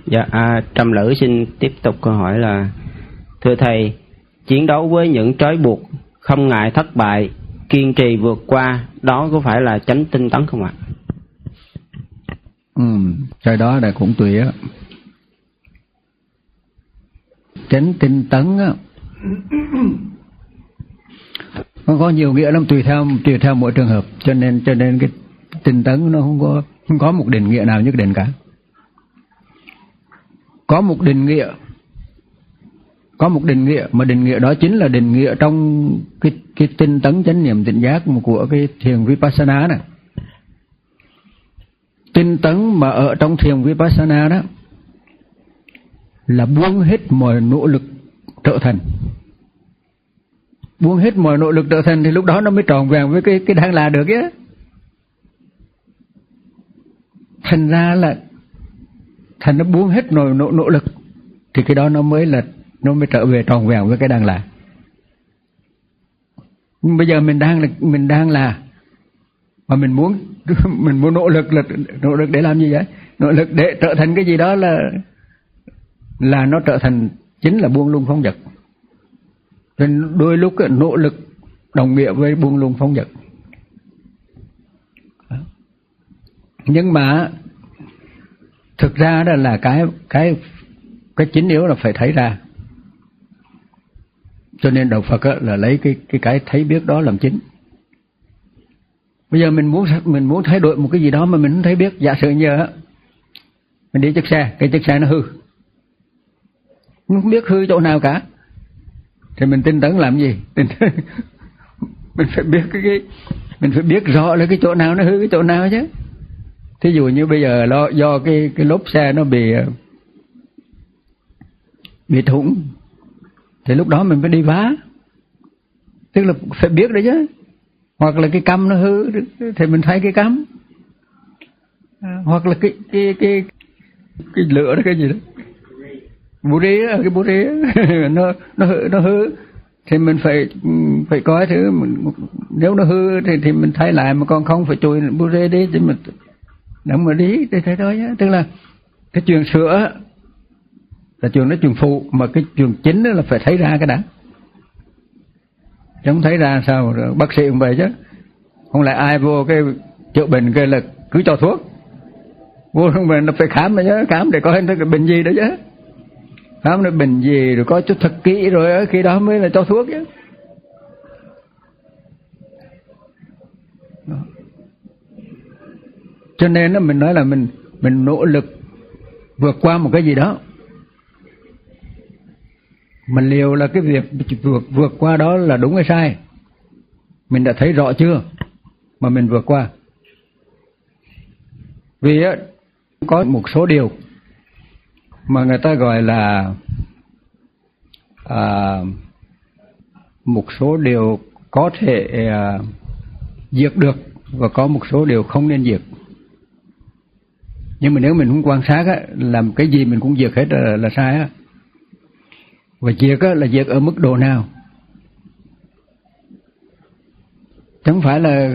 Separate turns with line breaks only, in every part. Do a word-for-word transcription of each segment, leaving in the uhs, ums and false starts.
Dạ, à, Trầm Lữ xin tiếp tục câu hỏi là: thưa thầy, chiến đấu với những trói buộc, không ngại thất bại, kiên trì vượt qua, đó có phải là chánh tinh tấn không ạ?
Ừ, cái đó là cũng tùy á. Chánh tinh tấn á, nó có nhiều nghĩa lắm, tùy theo tùy theo mỗi trường hợp, cho nên cho nên cái tinh tấn nó không có không có một định nghĩa nào nhất định cả. Có một định nghĩa, có một định nghĩa mà định nghĩa đó chính là định nghĩa trong cái cái tinh tấn chánh niệm tỉnh giác của cái thiền Vipassana này. Tinh tấn mà ở trong thiền Vipassana đó là buông hết mọi nỗ lực trợ thành. Buông hết mọi nỗ lực trợ thành thì lúc đó nó mới tròn vẹn với cái cái đang là được á. Thành ra là thành nó buông hết nỗ, nỗ, nỗ lực thì cái đó nó mới là nó mới trở về tròn vẹn với cái đang là. Nhưng bây giờ mình đang là mình đang là mà mình muốn mình muốn nỗ lực là nỗ lực để làm gì vậy? Nỗ lực để trở thành cái gì đó là là nó trở thành chính là buông lung phóng dật. Nên đôi lúc nỗ lực đồng nghĩa với buông lung phóng dật. Nhưng mà thực ra đó là cái cái cái chính yếu là phải thấy ra. Cho nên đạo Phật là lấy cái cái cái thấy biết đó làm chính. Bây giờ mình muốn mình muốn thay đổi một cái gì đó mà mình không thấy biết, giả sử như mình đi chiếc xe, cái chiếc xe nó hư, mình không biết hư chỗ nào cả, thì mình tinh tấn làm gì? Mình phải biết cái, cái mình phải biết rõ là cái chỗ nào nó hư, cái chỗ nào chứ. Thí dụ như bây giờ lo do cái cái lốp xe nó bị bị thủng, thì lúc đó mình phải đi vá, tức là phải biết đấy chứ. Hoặc là cái căm nó hư thì mình thay cái căm, hoặc là cái cái cái cái lửa đó, cái gì đó, bù ri đó, cái bù ri nó nó hư, nó hư thì mình phải phải coi thứ mình, nếu nó hư thì thì mình thay lại, mà còn không phải chùi bù ri đi thì mình đừng mà đi để thế thôi nhá. Tức là cái chuyện sửa là chuyện nó chuyện phụ, mà cái chuyện chính đó là phải thấy ra cái đã. Chứ không thấy ra sao rồi bác sĩ cũng vậy chứ. Không lại ai vô cái chữa bệnh cái là cứ cho thuốc, vô trong bệnh nó phải khám mà nhớ, khám để coi cái bệnh gì đó chứ, khám nó bệnh gì rồi có chút thật kỹ rồi khi đó mới là cho thuốc chứ. Đó. Cho nên đó, mình nói là mình mình nỗ lực vượt qua một cái gì đó, mà liệu là cái việc vượt vượt qua đó là đúng hay sai, mình đã thấy rõ chưa mà mình vượt qua. Vì á, có một số điều mà người ta gọi là à, một số điều có thể à, diệt được, và có một số điều không nên diệt. Nhưng mà nếu mình không quan sát á, làm cái gì mình cũng diệt hết là, là sai á. Và diệt á, là diệt ở mức độ nào? Chẳng phải là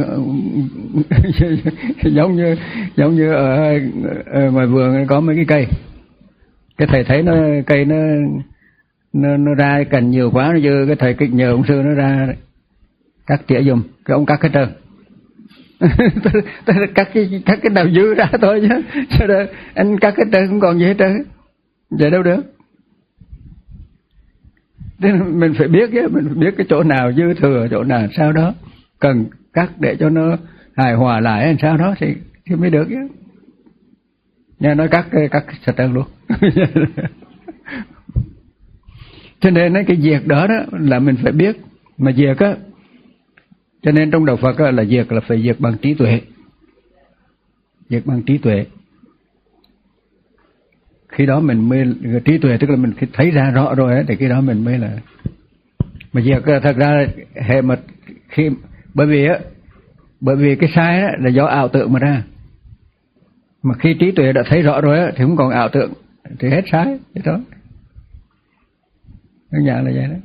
giống như giống như ở, ở ngoài vườn có mấy cái cây, cái thầy thấy nó cây nó nó, nó ra cành nhiều quá, nó dư, cái thầy kịch nhờ ông sư nó ra cắt tỉa giùm, cái ông cắt hết trơn. cắt cái cắt cái nào dư ra thôi chứ, sao đó anh cắt hết trơn không còn gì hết trơn, vậy đâu được. Nên mình phải biết chứ, mình phải biết cái chỗ nào dư thừa, chỗ nào sao đó cần cắt để cho nó hài hòa lại làm sao đó thì thì mới được chứ. Nghe nói cắt cắt sạch trơn luôn. Cho nên cái việc đó đó là mình phải biết, mà việc á, cho nên trong đạo Phật á, là việc là phải việc bằng trí tuệ, việc bằng trí tuệ. Khi đó mình mới trí tuệ, tức là mình thấy ra rõ rồi ấy, thì khi đó mình mới là. Mà việc thật ra hệ mà khi bởi vì á, bởi vì cái sai á, là do ảo tưởng mà ra. Mà khi trí tuệ đã thấy rõ rồi á, thì không còn ảo tưởng, thì hết sai thế đó. Nó nhà là vậy đó.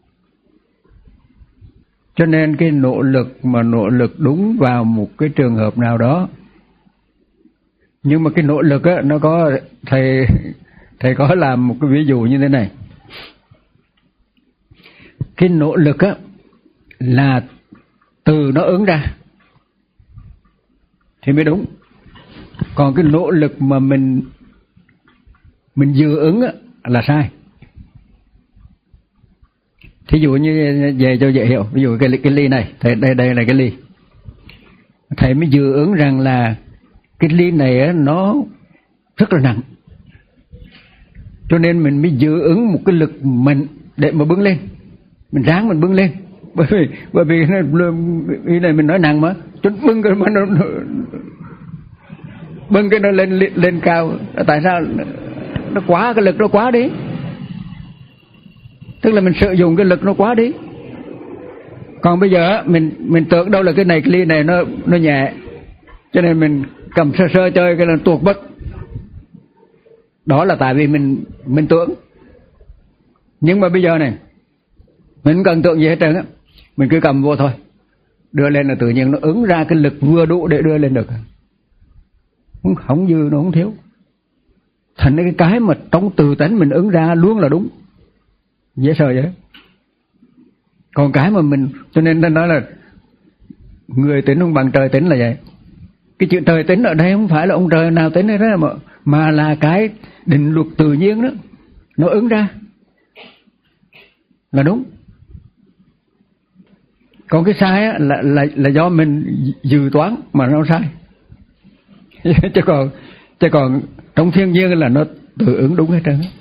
Cho nên cái nỗ lực mà nỗ lực đúng vào một cái trường hợp nào đó, nhưng mà cái nỗ lực á, nó có thầy Thầy có làm một cái ví dụ như thế này. Cái nỗ lực á là từ nó ứng ra thì mới đúng. Còn cái nỗ lực mà mình mình dự ứng á là sai. Thí dụ như về cho dễ hiểu, ví dụ cái cái ly này, thầy, đây đây là cái ly. Thầy mới dự ứng rằng là cái ly này á, nó rất là nặng, cho nên mình mới dự ứng một cái lực mạnh để mà bưng lên, mình ráng mình bưng lên, bởi vì bởi vì cái này mình nói nặng mà, cho bưng cái mà nó, nó bưng cái nó lên lên, lên cao. Tại sao? Nó quá, cái lực nó quá đi, tức là mình sử dụng cái lực nó quá đi. Còn bây giờ mình mình tưởng đâu là cái này cái ly này nó nó nhẹ, cho nên mình cầm sơ sơ chơi cái là tuột bất. Đó là tại vì mình mình tưởng. Nhưng mà bây giờ này mình không cần tưởng gì hết trơn á, mình cứ cầm vô thôi, đưa lên là tự nhiên nó ứng ra cái lực vừa đủ để đưa lên được, không không dư nó không thiếu. Thành cái cái mà trong từ tánh mình ứng ra luôn là đúng, dễ sợ vậy. Còn cái mà mình, cho nên ta nói là người tính không bằng trời tính là vậy. Cái chuyện trời tính ở đây không phải là ông trời nào tính hay đó, mà, mà là cái định luật tự nhiên đó, nó ứng ra là đúng. Còn cái sai á, là, là, là do mình dự toán mà nó sai. chứ còn chứ còn trong thiên nhiên là nó tự ứng đúng hết trơn.